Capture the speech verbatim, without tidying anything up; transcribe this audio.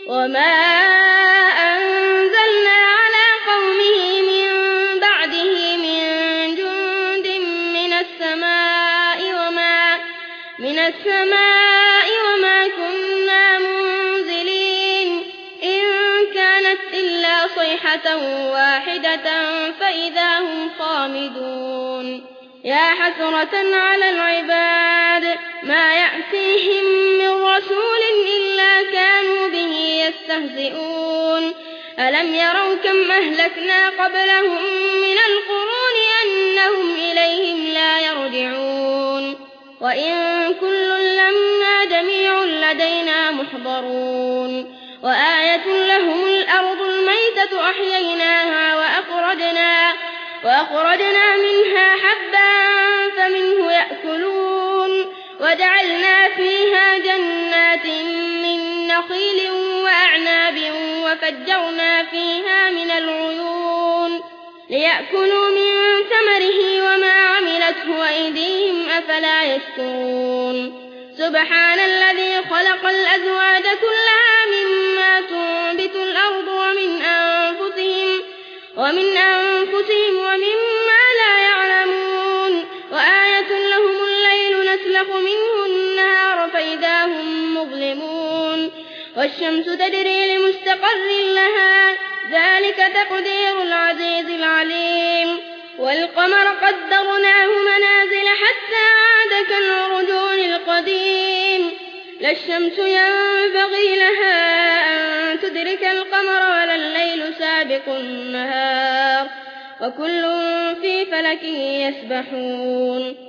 وما أنزلنا على قومه من بعده من جند من السماء وما من السماء وما كنا منزلين إن كانت إلا صيحة واحدة فإذا هم خامدون يا حسرة على العباد ما يأتيهم من رسول إلا كانوا به يستهزئون ألم يروا كم أهلكنا قبلهم من القرون أنهم إليهم لا يرجعون وإن كل لما جميع لدينا محضرون وآية لهم الأرض الميتة أحييناها وأخرجنا, وأخرجنا منها حبا فمنه يأكلون وجعلنا فيها جنات من نخيل وأعناب وفجرنا فيها من العيون ليأكلوا من ثمره وما عملته أيديهم أفلا يشكرون سبحان الذي خلق الأزواج كلها مما تنبت الأرض ومن أنفسهم ومن أنفسهم ومما لا يعلمون وآية لهم الليل نسلخ منه النهار فإذا هم مظلمون والشمس تجري لمستقر لها ذلك تقدير العزيز العليم والقمر قدرناه منازل حتى عاد كالعرجون القديم لا الشمس ينبغي لها أن تدرك القمر ولا الليل سابق النهار وكل في فلك يسبحون